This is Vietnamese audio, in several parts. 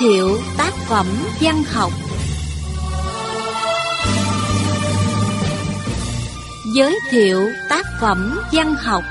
thiệu tác phẩm văn học. Giới thiệu tác phẩm văn học.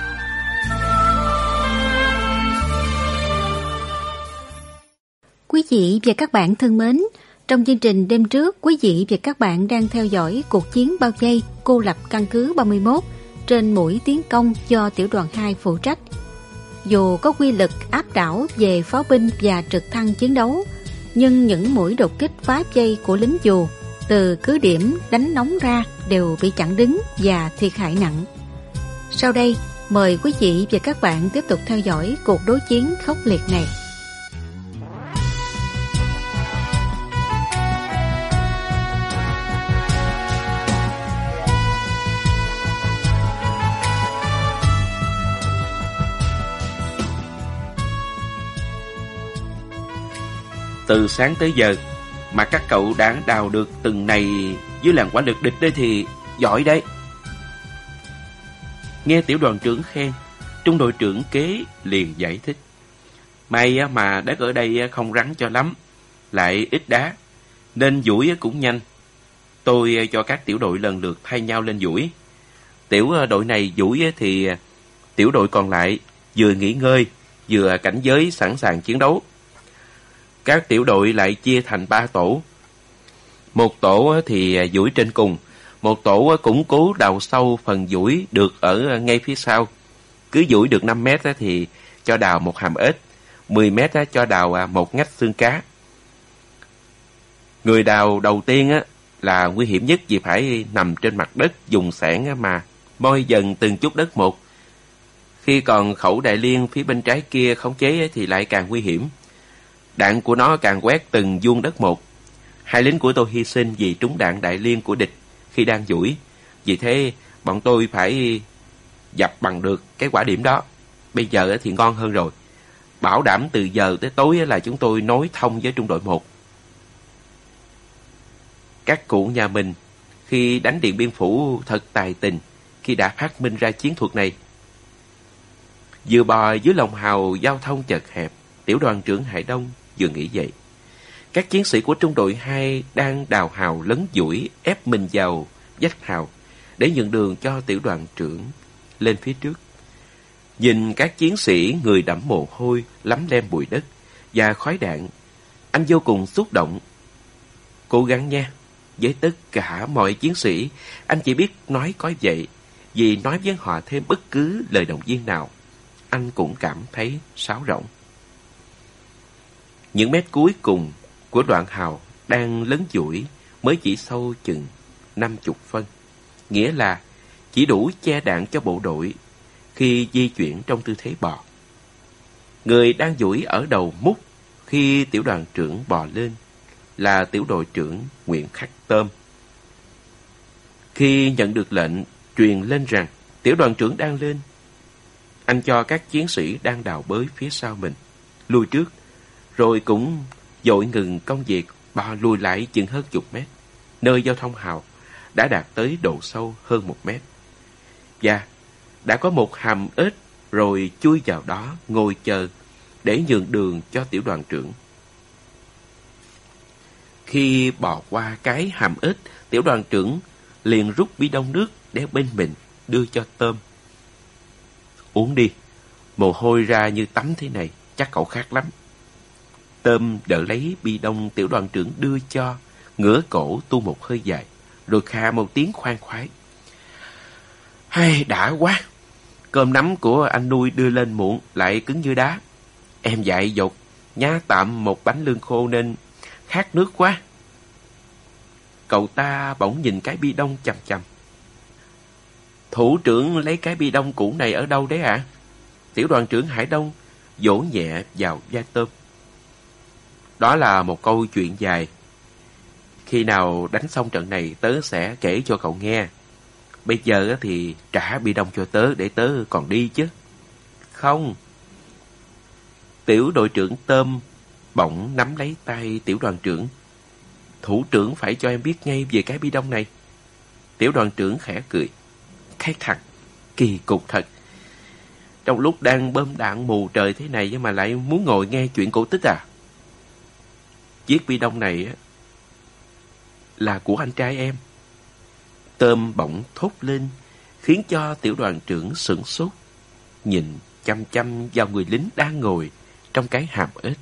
Quý vị và các bạn thân mến, trong chương trình đêm trước, quý vị và các bạn đang theo dõi cuộc chiến bao vây cô lập căn cứ 31 trên mũi tiến công do tiểu đoàn 2 phụ trách. Dù có quy lực áp đảo về pháo binh và trực thăng chiến đấu, nhưng những mũi đột kích phá vây của lính dù từ cứ điểm đánh nóng ra đều bị chặn đứng và thiệt hại nặng. Sau đây, mời quý vị và các bạn tiếp tục theo dõi cuộc đối chiến khốc liệt này. Từ sáng tới giờ mà các cậu đã đào được từng này dưới làn quả lực địch đấy thì giỏi đấy. Nghe tiểu đoàn trưởng khen, trung đội trưởng Kế liền giải thích. May mà đất ở đây không rắn cho lắm, lại ít đá, nên duỗi cũng nhanh. Tôi cho các tiểu đội lần lượt thay nhau lên duỗi. Tiểu đội này duỗi thì tiểu đội còn lại vừa nghỉ ngơi, vừa cảnh giới sẵn sàng chiến đấu. Các tiểu đội lại chia thành 3 tổ. Một tổ thì duỗi trên cùng, một tổ củng cố đào sâu phần duỗi được ở ngay phía sau. Cứ duỗi được 5 mét thì cho đào một hàm ếch, 10 mét cho đào một ngách xương cá. Người đào đầu tiên là nguy hiểm nhất vì phải nằm trên mặt đất dùng xẻng mà moi dần từng chút đất một. Khi còn khẩu đại liên phía bên trái kia khống chế thì lại càng nguy hiểm. Đạn của nó càng quét từng vuông đất một. 2 lính của tôi hy sinh vì trúng đạn đại liên của địch khi đang duỗi. Vì thế bọn tôi phải dập bằng được cái quả điểm đó. Bây giờ thì ngon hơn rồi. Bảo đảm từ giờ tới tối là chúng tôi nối thông với trung đội 1. Các cụ nhà mình khi đánh Điện Biên Phủ thật tài tình khi đã phát minh ra chiến thuật này. Vừa bò dưới lòng hào giao thông chật hẹp, tiểu đoàn trưởng Hải Đông vừa nghĩ vậy. Các chiến sĩ của trung đội 2 đang đào hào lấn duỗi ép mình vào vách hào để nhường đường cho tiểu đoàn trưởng lên phía trước. Nhìn các chiến sĩ người đẫm mồ hôi, lấm lem bụi đất và khói đạn, anh vô cùng xúc động. Cố gắng nha, với tất cả mọi chiến sĩ, anh chỉ biết nói có vậy, vì nói với họ thêm bất cứ lời động viên nào, anh cũng cảm thấy sáo rỗng. Những mét cuối cùng của đoạn hào đang lấn duỗi mới chỉ sâu chừng 50 phân, nghĩa là chỉ đủ che đạn cho bộ đội khi di chuyển trong tư thế bò. Người đang duỗi ở đầu múc khi tiểu đoàn trưởng bò lên là tiểu đội trưởng Nguyễn Khắc Tôm. Khi nhận được lệnh truyền lên rằng tiểu đoàn trưởng đang lên, anh cho các chiến sĩ đang đào bới phía sau mình lùi trước, rồi cũng vội ngừng công việc bò lùi lại chừng hơn chục mét, nơi giao thông hào đã đạt tới độ sâu hơn 1 mét. Và đã có một hàm ếch rồi chui vào đó ngồi chờ để nhường đường cho tiểu đoàn trưởng. Khi bò qua cái hàm ếch, tiểu đoàn trưởng liền rút bi đông nước để bên mình đưa cho Tôm. Uống đi, mồ hôi ra như tắm thế này, chắc cậu khát lắm. Tôm đỡ lấy bi đông tiểu đoàn trưởng đưa cho, ngửa cổ tu một hơi dài, rồi khà một tiếng khoan khoái. Hay đã quá, cơm nắm của anh nuôi đưa lên muộn lại cứng như đá. Em dại dột, nhá tạm một bánh lương khô nên khát nước quá. Cậu ta bỗng nhìn cái bi đông chằm chằm. Thủ trưởng lấy cái bi đông cũ này ở đâu đấy ạ? Tiểu đoàn trưởng Hải Đông vỗ nhẹ vào vai Tôm. Đó là một câu chuyện dài. Khi nào đánh xong trận này tớ sẽ kể cho cậu nghe. Bây giờ thì trả bi đông cho tớ để tớ còn đi chứ. Không. Tiểu đội trưởng Tôm bỗng nắm lấy tay tiểu đoàn trưởng. Thủ trưởng phải cho em biết ngay về cái bi đông này. Tiểu đoàn trưởng khẽ cười. Cái thằng kỳ cục thật. Trong lúc đang bơm đạn mù trời thế này mà lại muốn ngồi nghe chuyện cổ tích à? chiếc bi đông này là của anh trai em. Tôm bỗng thốt lên, khiến cho tiểu đoàn trưởng sửng sốt, nhìn chăm chăm vào người lính đang ngồi trong cái hàm ếch.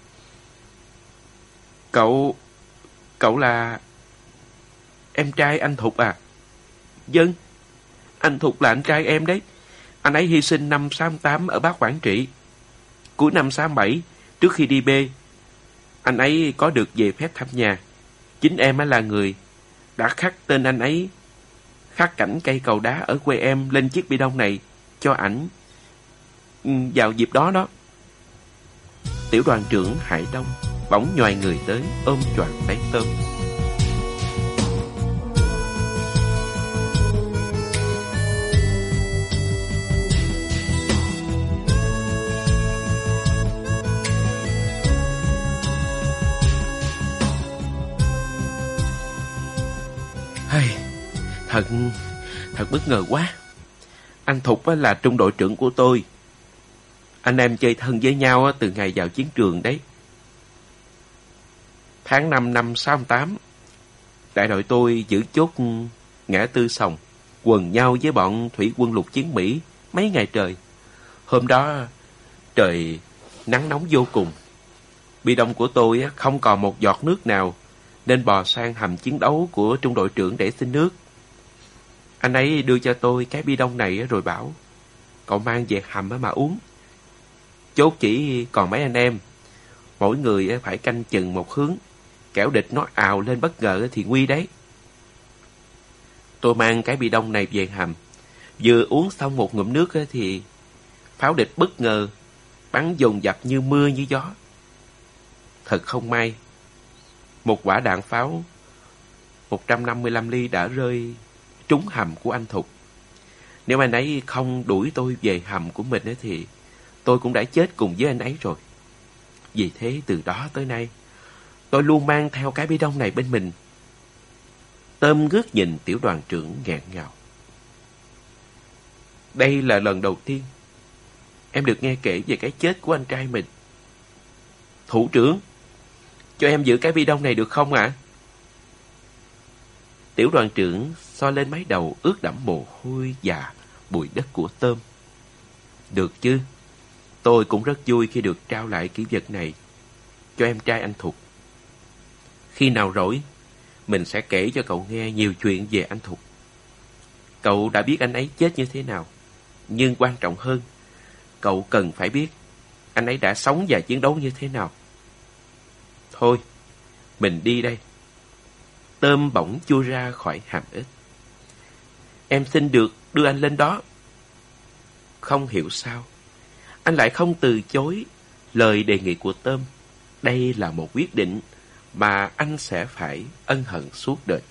Cậu là em trai anh Thục à? Vâng, anh Thục là anh trai em đấy. Anh ấy hy sinh năm 68 ở Bắc Quảng Trị. Cuối năm 67, trước khi đi B, anh ấy có được về phép thăm nhà. Chính em là người đã khắc tên anh ấy, khắc cảnh cây cầu đá ở quê em lên chiếc bi đông này cho ảnh vào dịp đó đó. Tiểu đoàn trưởng Hải Đông bỗng nhoài người tới ôm choàng lấy Tôm. Thật bất ngờ quá. Anh Thục là trung đội trưởng của tôi. Anh em chơi thân với nhau từ ngày vào chiến trường đấy. Tháng 5 năm 68, đại đội tôi giữ chốt ngã tư Sòng, quần nhau với bọn thủy quân lục chiến Mỹ mấy ngày trời. Hôm đó trời nắng nóng vô cùng. Bi đông của tôi không còn một giọt nước nào, nên bò sang hầm chiến đấu của trung đội trưởng để xin nước. Anh ấy đưa cho tôi cái bi đông này rồi bảo, cậu mang về hầm mà uống. Chốt chỉ còn mấy anh em, mỗi người phải canh chừng một hướng, kẻo địch nó ào lên bất ngờ thì nguy đấy. Tôi mang cái bi đông này về hầm, vừa uống xong một ngụm nước thì pháo địch bất ngờ bắn dồn dập như mưa như gió. Thật không may, một quả đạn pháo 155 ly đã rơi trúng hầm của anh Thục. Nếu anh ấy không đuổi tôi về hầm của mình thì tôi cũng đã chết cùng với anh ấy rồi. Vì thế từ đó tới nay, tôi luôn mang theo cái bi đông này bên mình. Tôm ngước nhìn tiểu đoàn trưởng nghẹn ngào. Đây là lần đầu tiên em được nghe kể về cái chết của anh trai mình. Thủ trưởng, cho em giữ cái bi đông này được không ạ? Tiểu đoàn trưởng xoa lên mái đầu ướt đẫm mồ hôi và bụi đất của Tôm. Được chứ, tôi cũng rất vui khi được trao lại kỷ vật này cho em trai anh Thục. Khi nào rỗi, mình sẽ kể cho cậu nghe nhiều chuyện về anh Thục. Cậu đã biết anh ấy chết như thế nào, nhưng quan trọng hơn, cậu cần phải biết anh ấy đã sống và chiến đấu như thế nào. Thôi, mình đi đây. Tôm bỗng chui ra khỏi hàm ếch. Em xin được đưa anh lên đó. Không hiểu sao, anh lại không từ chối lời đề nghị của Tôm. Đây là một quyết định mà anh sẽ phải ân hận suốt đời.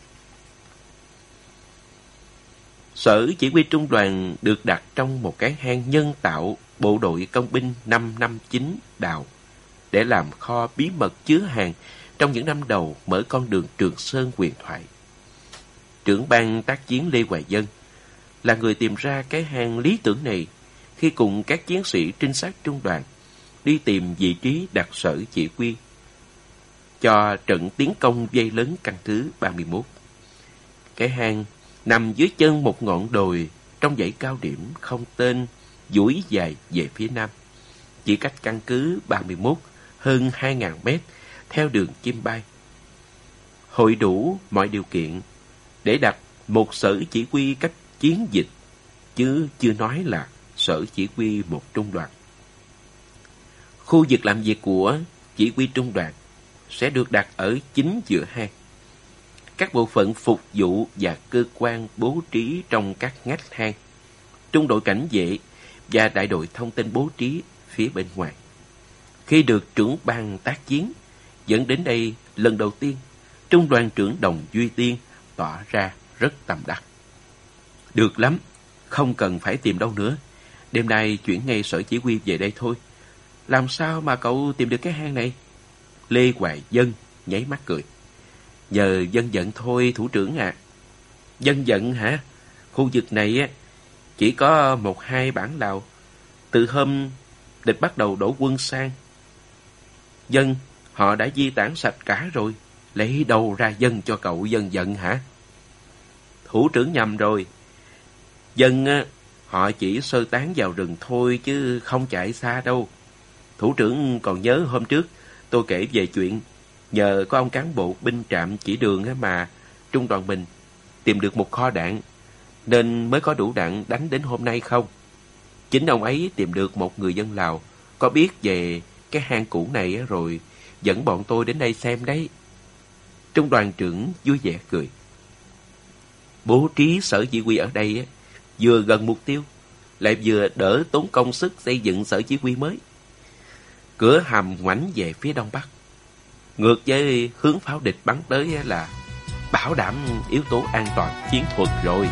Sở chỉ huy trung đoàn được đặt trong một cái hang nhân tạo bộ đội công binh 559 đào để làm kho bí mật chứa hàng trong những năm đầu mở con đường Trường Sơn huyền thoại. Trưởng ban tác chiến Lê Hoài Dân là người tìm ra cái hang lý tưởng này khi cùng các chiến sĩ trinh sát trung đoàn đi tìm vị trí đặt sở chỉ huy cho trận tiến công vây lớn căn cứ 31. Cái hang nằm dưới chân một ngọn đồi trong dãy cao điểm không tên duỗi dài về phía nam, chỉ cách căn cứ 31 hơn 2.000 mét theo đường chim bay. Hội đủ mọi điều kiện để đặt một sở chỉ huy cấp chiến dịch, chứ chưa nói là sở chỉ huy một trung đoàn. Khu vực làm việc của chỉ huy trung đoàn sẽ được đặt ở chính giữa hang. Các bộ phận phục vụ và cơ quan bố trí trong các ngách hang. Trung đội cảnh vệ và đại đội thông tin bố trí phía bên ngoài. Khi được trưởng ban tác chiến dẫn đến đây lần đầu tiên, trung đoàn trưởng Đồng Duy Tiên tỏ ra rất tâm đắc. Được lắm, không cần phải tìm đâu nữa. Đêm nay chuyển ngay sở chỉ huy về đây thôi. Làm sao mà cậu tìm được cái hang này? Lê Hoài Dân nháy mắt cười. Nhờ dân vận thôi thủ trưởng à. Dân vận hả? Khu vực này chỉ có 1-2 bản lào. Từ hôm địch bắt đầu đổ quân sang, dân Họ đã di tản sạch cả rồi, lấy đâu ra dân cho cậu dân giận hả? Thủ trưởng nhầm rồi. Dân họ chỉ sơ tán vào rừng thôi chứ không chạy xa đâu. Thủ trưởng còn nhớ hôm trước tôi kể về chuyện nhờ có ông cán bộ binh trạm chỉ đường mà trung đoàn mình tìm được một kho đạn, nên mới có đủ đạn đánh đến hôm nay không? Chính ông ấy tìm được một người dân Lào có biết về cái hang cũ này rồi dẫn bọn tôi đến đây xem đấy. Trung đoàn trưởng vui vẻ cười. Bố trí sở chỉ huy ở đây vừa gần mục tiêu, lại vừa đỡ tốn công sức xây dựng sở chỉ huy mới. Cửa hầm ngoảnh về phía đông bắc, ngược với hướng pháo địch bắn tới là bảo đảm yếu tố an toàn chiến thuật rồi.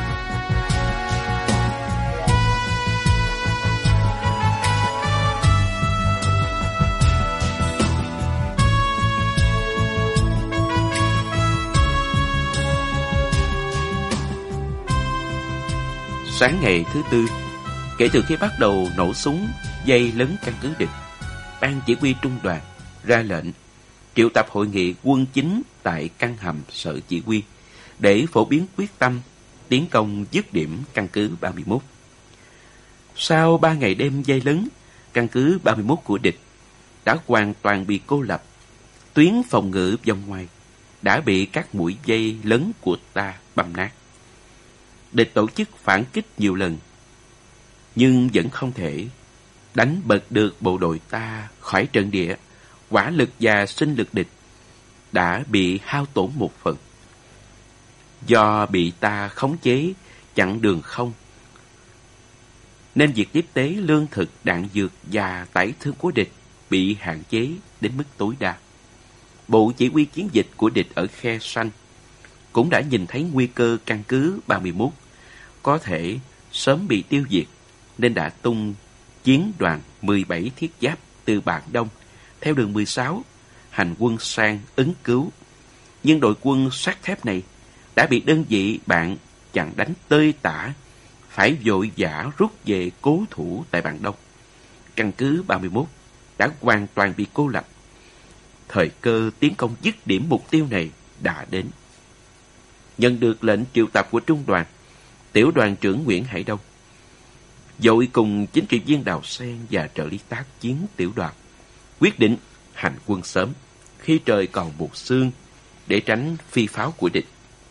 Sáng ngày thứ tư, kể từ khi bắt đầu nổ súng dây lấn căn cứ địch, ban chỉ huy trung đoàn ra lệnh triệu tập hội nghị quân chính tại căn hầm sở chỉ huy để phổ biến quyết tâm tiến công dứt điểm căn cứ 31. Sau 3 ngày đêm dây lấn, căn cứ 31 của địch đã hoàn toàn bị cô lập. Tuyến phòng ngự vòng ngoài đã bị các mũi dây lấn của ta băm nát. Địch tổ chức phản kích nhiều lần, nhưng vẫn không thể đánh bật được bộ đội ta khỏi trận địa. Hỏa lực và sinh lực địch đã bị hao tổn một phần. Do bị ta khống chế chặn đường không, nên việc tiếp tế lương thực, đạn dược và tải thương của địch bị hạn chế đến mức tối đa. Bộ chỉ huy chiến dịch của địch ở Khe Sanh cũng đã nhìn thấy nguy cơ căn cứ 31 có thể sớm bị tiêu diệt, nên đã tung chiến đoàn 17 thiết giáp từ Bản Đông theo đường 16 hành quân sang ứng cứu. Nhưng đội quân sắt thép này đã bị đơn vị bạn chặn đánh tơi tả, phải vội vã rút về cố thủ tại Bản Đông. Căn cứ 31 đã hoàn toàn bị cô lập. Thời cơ tiến công dứt điểm mục tiêu này đã đến. Nhận được lệnh triệu tập của trung đoàn, tiểu đoàn trưởng Nguyễn Hải Đông vội cùng chính trị viên Đào Sen và trợ lý tác chiến tiểu đoàn quyết định hành quân sớm khi trời còn buột sương để tránh phi pháo của địch.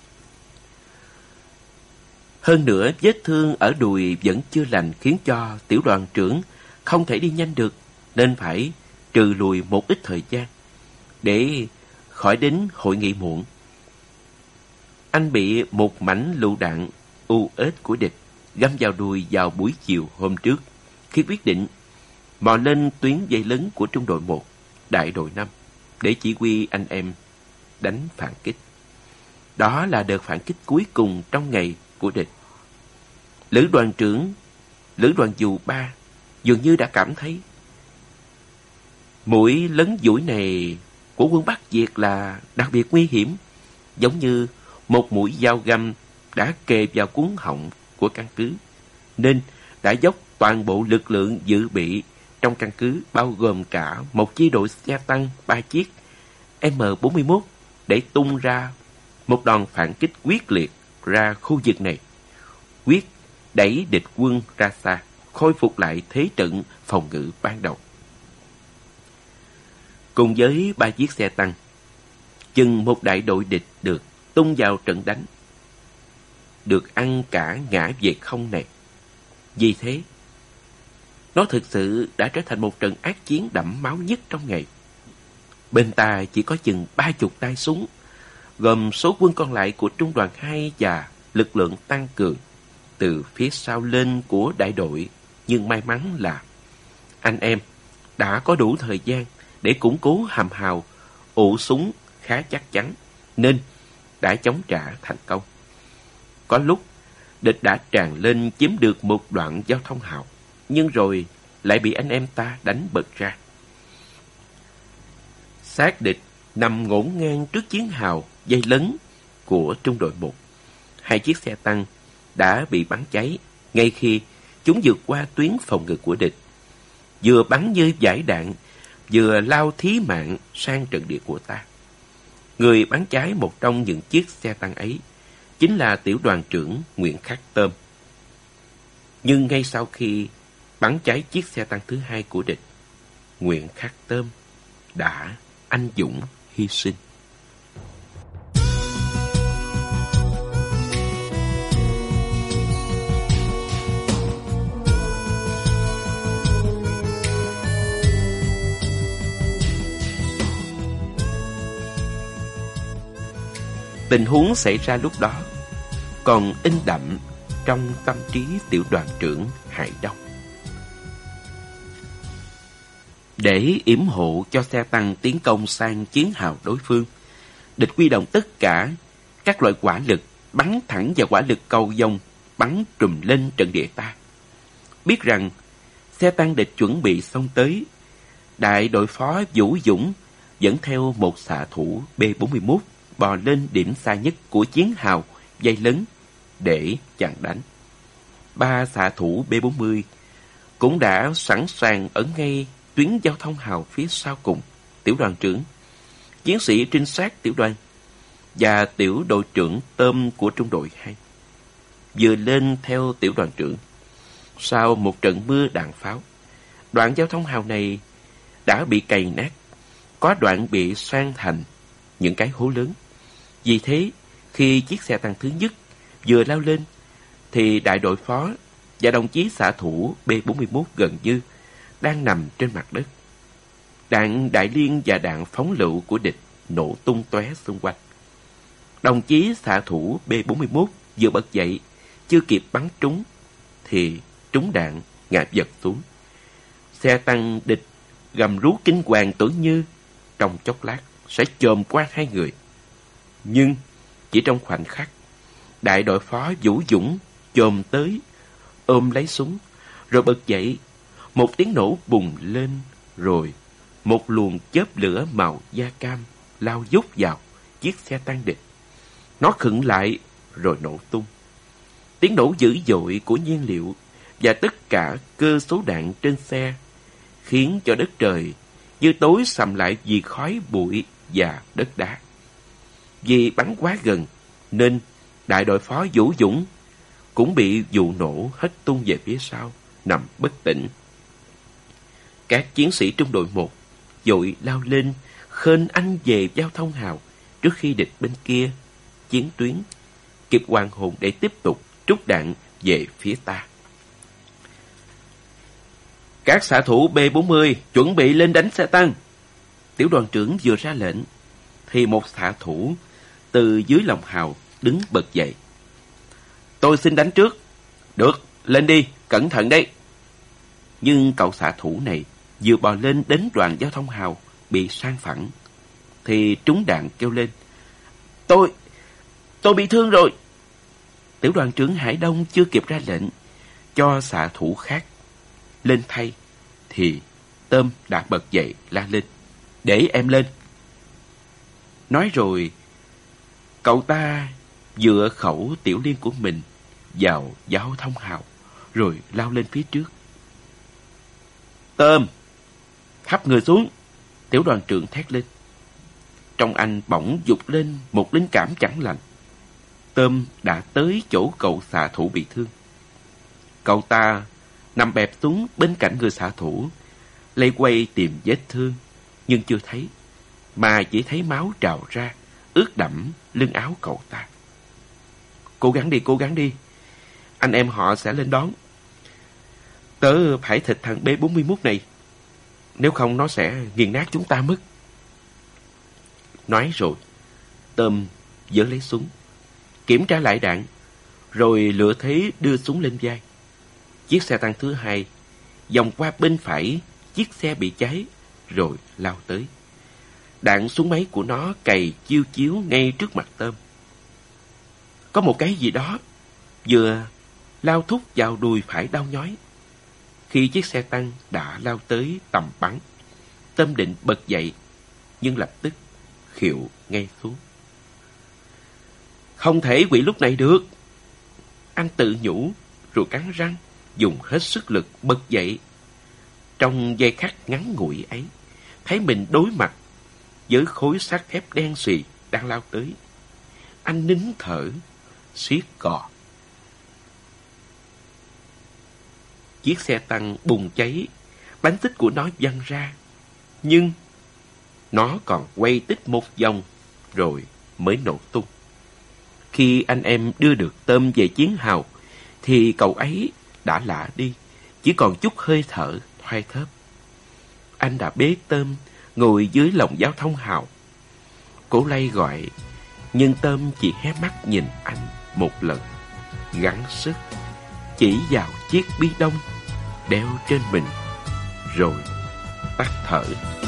Hơn nữa, vết thương ở đùi vẫn chưa lành khiến cho tiểu đoàn trưởng không thể đi nhanh được, nên phải trừ lùi một ít thời gian để khỏi đến hội nghị muộn. Anh bị một mảnh lựu đạn US của địch găm vào đùi vào buổi chiều hôm trước, khi quyết định mò lên tuyến dây lấn của trung đội 1, đại đội 5 để chỉ huy anh em đánh phản kích. Đó là đợt phản kích cuối cùng trong ngày của địch. Lữ đoàn trưởng, lữ đoàn dù 3 dường như đã cảm thấy mũi lấn dũi này của quân Bắc Việt là đặc biệt nguy hiểm, giống như một mũi dao găm đã kề vào cuống họng của căn cứ, nên đã dốc toàn bộ lực lượng dự bị trong căn cứ, bao gồm cả một chi đội xe tăng 3 chiếc M41 để tung ra một đòn phản kích quyết liệt ra khu vực này, quyết đẩy địch quân ra xa, khôi phục lại thế trận phòng ngự ban đầu. Cùng với 3 chiếc xe tăng, chừng một đại đội địch được tung vào trận đánh, được ăn cả ngã về không này. Vì thế, nó thực sự đã trở thành một trận ác chiến đẫm máu nhất trong ngày. Bên ta chỉ có chừng 30 tay súng, gồm số quân còn lại của trung đoàn 2 và lực lượng tăng cường từ phía sau lên của đại đội. Nhưng may mắn là anh em đã có đủ thời gian để củng cố hầm hào, ụ súng khá chắc chắn, nên đã chống trả thành công. Có lúc địch đã tràn lên chiếm được một đoạn giao thông hào, nhưng rồi lại bị anh em ta đánh bật ra. Xác địch nằm ngổn ngang trước chiến hào dây lấn của trung đội 1. 2 chiếc xe tăng đã bị bắn cháy ngay khi chúng vượt qua tuyến phòng ngự của địch. Vừa bắn như dải đạn, vừa lao thí mạng sang trận địa của ta. Người bắn cháy một trong những chiếc xe tăng ấy chính là tiểu đoàn trưởng Nguyễn Khắc Tôm. Nhưng ngay sau khi bắn cháy chiếc xe tăng thứ hai của địch, Nguyễn Khắc Tôm đã anh dũng hy sinh. Tình huống xảy ra lúc đó còn in đậm trong tâm trí tiểu đoàn trưởng Hải Đông. Để yểm hộ cho xe tăng tiến công sang chiến hào đối phương, địch huy động tất cả các loại hỏa lực bắn thẳng vào hỏa lực cầu vồng bắn trùm lên trận địa ta. Biết rằng xe tăng địch chuẩn bị xông tới, đại đội phó Vũ Dũng dẫn theo một xạ thủ B-41 bò lên điểm xa nhất của chiến hào dây lớn để chặn đánh. 3 xạ thủ B-40 cũng đã sẵn sàng ở ngay tuyến giao thông hào phía sau cùng tiểu đoàn trưởng, chiến sĩ trinh sát tiểu đoàn và tiểu đội trưởng Tôm của trung đội 2 vừa lên theo tiểu đoàn trưởng. Sau một trận mưa đạn pháo, đoạn giao thông hào này đã bị cày nát, có đoạn bị san thành những cái hố lớn. Vì thế, khi chiếc xe tăng thứ nhất vừa lao lên, thì đại đội phó và đồng chí xạ thủ B-41 gần như đang nằm trên mặt đất. Đạn đại liên và đạn phóng lựu của địch nổ tung tóe xung quanh. Đồng chí xạ thủ B-41 vừa bật dậy, chưa kịp bắn trúng, thì trúng đạn ngã vật xuống. Xe tăng địch gầm rú kinh hoàng tưởng như trong chốc lát sẽ chồm qua hai người. Nhưng chỉ trong khoảnh khắc, đại đội phó Vũ Dũng chồm tới, ôm lấy súng, rồi bật dậy. Một tiếng nổ bùng lên, rồi một luồng chớp lửa màu da cam lao dút vào chiếc xe tăng địch. Nó khựng lại rồi nổ tung. Tiếng nổ dữ dội của nhiên liệu và tất cả cơ số đạn trên xe khiến cho đất trời như tối sầm lại vì khói bụi và đất đá. Vì bắn quá gần nên đại đội phó Vũ Dũng cũng bị vụ nổ hất tung về phía sau, nằm bất tỉnh. Các chiến sĩ trung đội 1 vội lao lên khênh anh về giao thông hào trước khi địch bên kia chiến tuyến kịp hoàn hồn để tiếp tục trút đạn về phía ta. Các xạ thủ B-40 chuẩn bị lên đánh xe tăng. Tiểu đoàn trưởng vừa ra lệnh thì một xạ thủ từ dưới lòng hào đứng bật dậy. Tôi xin đánh trước. Được, lên đi, cẩn thận đấy. Nhưng cậu xạ thủ này vừa bò lên đến đoạn giao thông hào bị san phẳng thì trúng đạn kêu lên: Tôi bị thương rồi. Tiểu đoàn trưởng Hải Đông chưa kịp ra lệnh cho xạ thủ khác lên thay thì Tôm đã bật dậy la lên: Để em lên. Nói rồi, cậu ta dựa khẩu tiểu liên của mình vào giao thông hào rồi lao lên phía trước. Tôm, thấp người xuống. Tiểu đoàn trưởng thét lên. Trong anh bỗng vụt lên một linh cảm chẳng lành. Tôm đã tới chỗ cậu xạ thủ bị thương. Cậu ta nằm bẹp xuống bên cạnh người xạ thủ, lay quay tìm vết thương, nhưng chưa thấy, mà chỉ thấy máu trào ra, ướt đẫm lưng áo cậu ta. Cố gắng đi. Anh em họ sẽ lên đón. Tớ phải thịt thằng B-41 này, nếu không nó sẽ nghiền nát chúng ta mất. Nói rồi, Tôm giơ lấy súng, kiểm tra lại đạn, rồi lựa thế đưa súng lên vai. Chiếc xe tăng thứ hai vòng qua bên phải chiếc xe bị cháy, rồi lao tới. Đạn súng máy của nó cày chiêu chiếu ngay trước mặt Tôm. Có một cái gì đó vừa lao thúc vào đùi phải đau nhói. Khi chiếc xe tăng đã lao tới tầm bắn, Tôm định bật dậy, nhưng lập tức khịu ngay xuống. Không thể quỵ lúc này được. Anh tự nhủ, rồi cắn răng, dùng hết sức lực bật dậy. Trong giây khắc ngắn ngủi ấy, thấy mình đối mặt với khối sắt thép đen sì đang lao tới. Anh nín thở, siết cò. Chiếc xe tăng bùng cháy, bánh tích của nó văng ra. Nhưng nó còn quay tích một vòng rồi mới nổ tung. Khi anh em đưa được Tôm về chiến hào thì cậu ấy đã lạ đi, chỉ còn chút hơi thở thoai thóp. Anh đã bế Tôm ngồi dưới lồng giao thông hào. Cổ lay gọi, nhưng Tôm chỉ hé mắt nhìn anh một lần, gắng sức chỉ vào chiếc bi đông đeo trên mình, rồi tắt thở.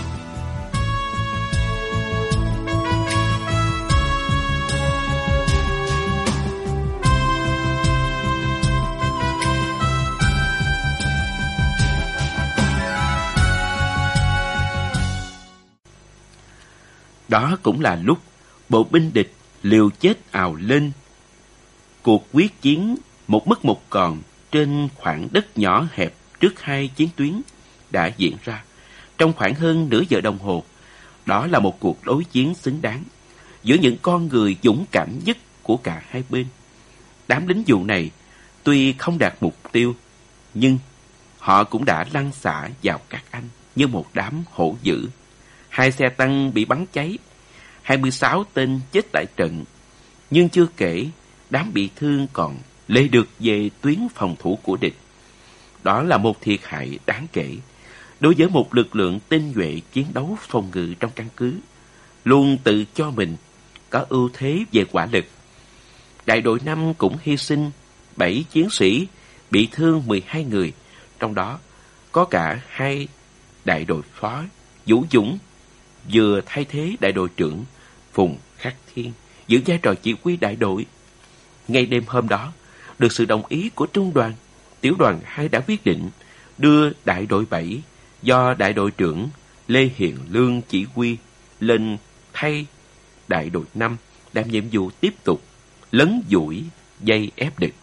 Đó cũng là lúc bộ binh địch liều chết ào lên. Cuộc quyết chiến một mất một còn trên khoảng đất nhỏ hẹp trước hai chiến tuyến đã diễn ra trong khoảng hơn nửa giờ đồng hồ. Đó là một cuộc đối chiến xứng đáng giữa những con người dũng cảm nhất của cả hai bên. Đám lính dù này tuy không đạt mục tiêu, nhưng họ cũng đã lăn xả vào các anh như một đám hổ dữ. 2 xe tăng bị bắn cháy, 26 tên chết tại trận. Nhưng chưa kể, đám bị thương còn lê được về tuyến phòng thủ của địch. Đó là một thiệt hại đáng kể đối với một lực lượng tinh nhuệ chiến đấu phòng ngự trong căn cứ, luôn tự cho mình có ưu thế về hỏa lực. Đại đội 5 cũng hy sinh 7 chiến sĩ, bị thương 12 người, trong đó có cả 2 đại đội phó Vũ Dũng, vừa thay thế đại đội trưởng Phùng Khắc Thiên giữ vai trò chỉ huy đại đội. Ngay đêm hôm đó, được sự đồng ý của trung đoàn, tiểu đoàn 2 đã quyết định đưa đại đội 7 do đại đội trưởng Lê Hiền Lương chỉ huy lên thay đại đội 5 làm nhiệm vụ tiếp tục lấn dũi dây ép địch.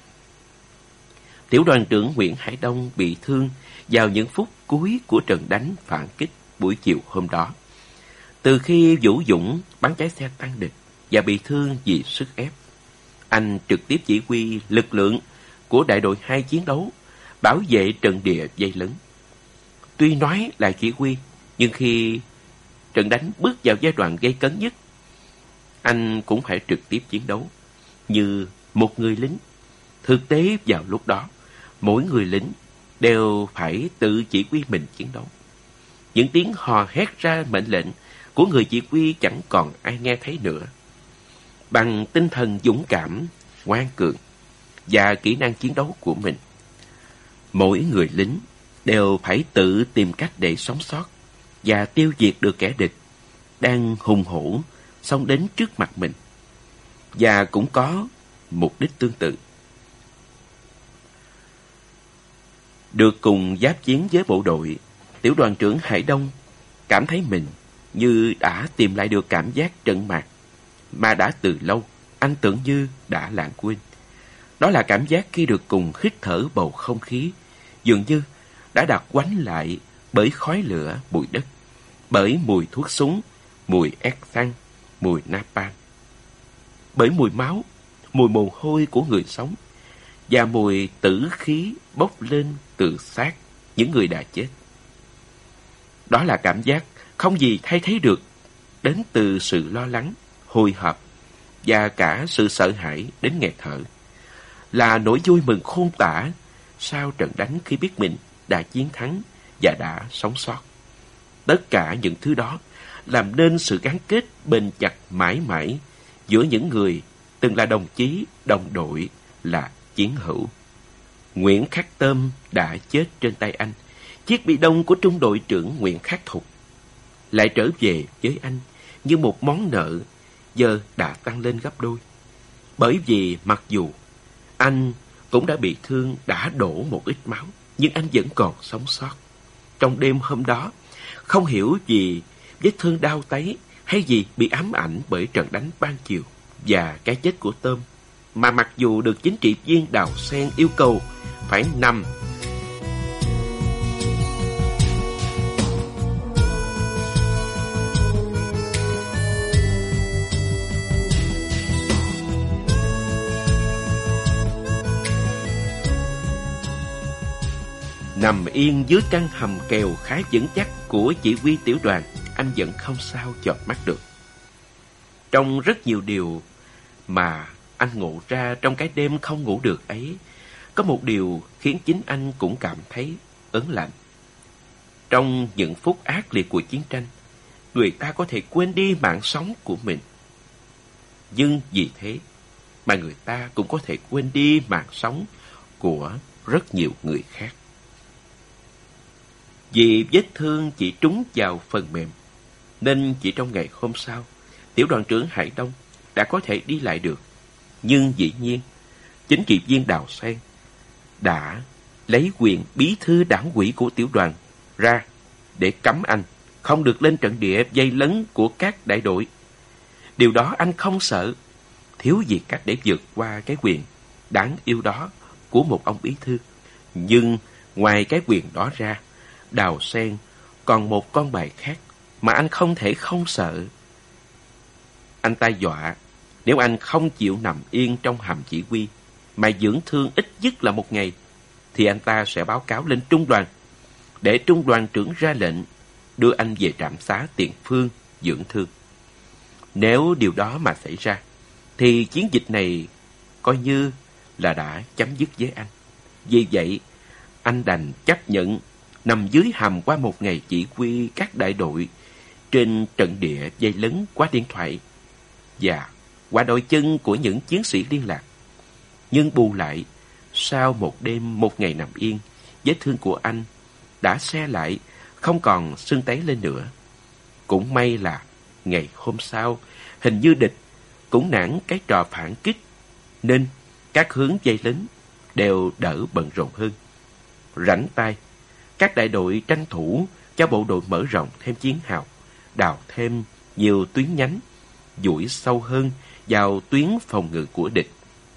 Tiểu đoàn trưởng Nguyễn Hải Đông bị thương vào những phút cuối của trận đánh phản kích buổi chiều hôm đó. Từ khi Vũ Dũng bắn cháy xe tăng địch và bị thương vì sức ép, anh trực tiếp chỉ huy lực lượng của đại đội 2 chiến đấu, bảo vệ trận địa dây lấn. Tuy nói là chỉ huy, nhưng khi trận đánh bước vào giai đoạn gây cấn nhất, anh cũng phải trực tiếp chiến đấu như một người lính. Thực tế vào lúc đó, mỗi người lính đều phải tự chỉ huy mình chiến đấu. Những tiếng hò hét ra mệnh lệnh của người chỉ huy chẳng còn ai nghe thấy nữa. Bằng tinh thần dũng cảm, ngoan cường và kỹ năng chiến đấu của mình, mỗi người lính đều phải tự tìm cách để sống sót và tiêu diệt được kẻ địch đang hùng hổ xông đến trước mặt mình, và cũng có mục đích tương tự. Được cùng giáp chiến với bộ đội, tiểu đoàn trưởng Hải Đông cảm thấy mình như đã tìm lại được cảm giác trận mạc mà đã từ lâu anh tưởng như đã lãng quên. Đó là cảm giác khi được cùng hít thở bầu không khí dường như đã đặc quánh lại bởi khói lửa, bụi đất, bởi mùi thuốc súng, mùi ép xăng, mùi napalm, bởi mùi máu, mùi mồ hôi của người sống và mùi tử khí bốc lên từ xác những người đã chết. Đó là cảm giác không gì thay thế được, đến từ sự lo lắng, hồi hộp và cả sự sợ hãi đến nghẹt thở. Là nỗi vui mừng khôn tả sau trận đánh khi biết mình đã chiến thắng và đã sống sót. Tất cả những thứ đó làm nên sự gắn kết bền chặt mãi mãi giữa những người từng là đồng chí, đồng đội, là chiến hữu. Nguyễn Khắc Tôm đã chết trên tay anh. Chiếc bi đông của trung đội trưởng Nguyễn Khắc Thục lại trở về với anh như một món nợ giờ đã tăng lên gấp đôi. Bởi vì mặc dù anh cũng đã bị thương, đã đổ một ít máu, nhưng anh vẫn còn sống sót. Trong đêm hôm đó, không hiểu vì vết thương đau tấy hay vì bị ám ảnh bởi trận đánh ban chiều và cái chết của Tôm, mà mặc dù được chính trị viên Đào Sen yêu cầu phải nằm Nằm yên dưới căn hầm kèo khá vững chắc của chỉ huy tiểu đoàn, anh vẫn không sao chợp mắt được. Trong rất nhiều điều mà anh ngộ ra trong cái đêm không ngủ được ấy, có một điều khiến chính anh cũng cảm thấy ớn lạnh. Trong những phút ác liệt của chiến tranh, người ta có thể quên đi mạng sống của mình. Nhưng vì thế mà người ta cũng có thể quên đi mạng sống của rất nhiều người khác. Vì vết thương chỉ trúng vào phần mềm, nên chỉ trong ngày hôm sau, tiểu đoàn trưởng Hải Đông đã có thể đi lại được. Nhưng dĩ nhiên, chính trị viên Đào Sen đã lấy quyền bí thư đảng ủy của tiểu đoàn ra để cấm anh không được lên trận địa vây lấn của các đại đội. Điều đó anh không sợ, thiếu gì cách để vượt qua cái quyền đáng yêu đó của một ông bí thư. Nhưng ngoài cái quyền đó ra, Đào Sen còn một con bài khác mà anh không thể không sợ. Anh ta dọa nếu anh không chịu nằm yên trong hầm chỉ huy mà dưỡng thương ít nhất là 1 ngày, thì anh ta sẽ báo cáo lên trung đoàn, để trung đoàn trưởng ra lệnh đưa anh về trạm xá Tiền Phương dưỡng thương. Nếu điều đó mà xảy ra, thì chiến dịch này coi như là đã chấm dứt với anh. Vì vậy, anh đành chấp nhận nằm dưới hầm qua 1 ngày chỉ huy các đại đội trên trận địa vây lấn qua điện thoại và qua đôi chân của những chiến sĩ liên lạc. Nhưng bù lại, sau 1 đêm 1 ngày nằm yên, vết thương của anh đã se lại, không còn sưng tấy lên nữa. Cũng may là ngày hôm sau, hình như địch cũng nản cái trò phản kích, nên các hướng vây lính đều đỡ bận rộn hơn. Rảnh tay, các đại đội tranh thủ cho bộ đội mở rộng thêm chiến hào, đào thêm nhiều tuyến nhánh, dủi sâu hơn vào tuyến phòng ngự của địch.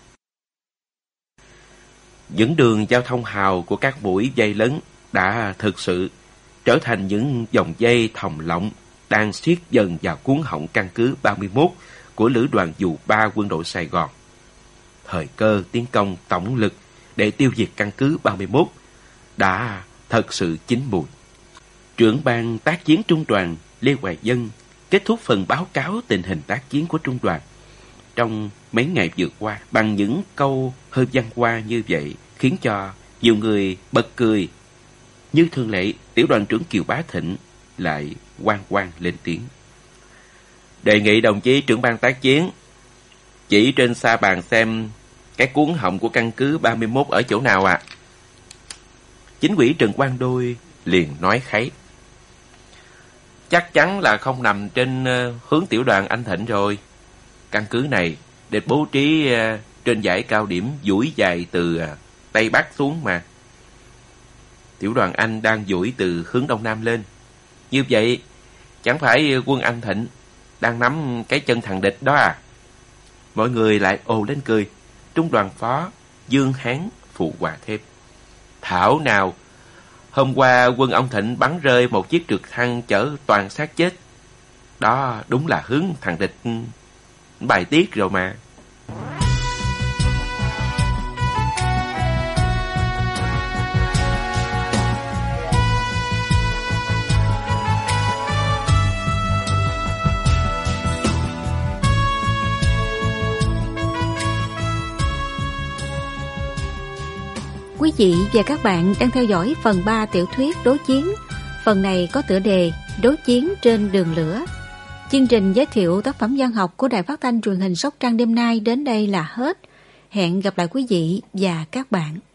Những đường giao thông hào của các mũi vây lấn đã thực sự trở thành những vòng dây thòng lọng đang siết dần vào cuống họng căn cứ 31 của Lữ đoàn Dù 3 quân đội Sài Gòn. Thời cơ tiến công tổng lực để tiêu diệt căn cứ 31 đã thật sự chín mùi. Trưởng ban tác chiến trung đoàn Lê Hoài Dân kết thúc phần báo cáo tình hình tác chiến của trung đoàn trong mấy ngày vừa qua bằng những câu hơi văn hoa như vậy, khiến cho nhiều người bật cười. Như thường lệ, tiểu đoàn trưởng Kiều Bá Thịnh lại oang lên tiếng: "Đề nghị đồng chí trưởng ban tác chiến chỉ trên sa bàn xem cái cuống họng của căn cứ 31 ở chỗ nào ạ?" Chính ủy Trần Quang Đôi liền nói kháy: "Chắc chắn là không nằm trên hướng tiểu đoàn anh Thịnh rồi. Căn cứ này địch bố trí trên dải cao điểm duỗi dài từ Tây Bắc xuống mà. Tiểu đoàn anh đang duỗi từ hướng Đông Nam lên. Như vậy, chẳng phải quân anh Thịnh đang nắm cái chân thằng địch đó à?" Mọi người lại ồ lên cười. Trung đoàn phó Dương Hán phụ họa thêm: "Thảo nào, hôm qua quân ông Thịnh bắn rơi một chiếc trực thăng chở toàn xác chết. Đó đúng là hướng thằng địch bài tiết rồi mà." Quý vị và các bạn đang theo dõi phần 3 tiểu thuyết Đối Chiến. Phần này có tựa đề Đối Chiến trên đường lửa. Chương trình giới thiệu tác phẩm văn học của Đài Phát thanh Truyền hình Sóc Trăng đêm nay đến đây là hết. Hẹn gặp lại quý vị và các bạn.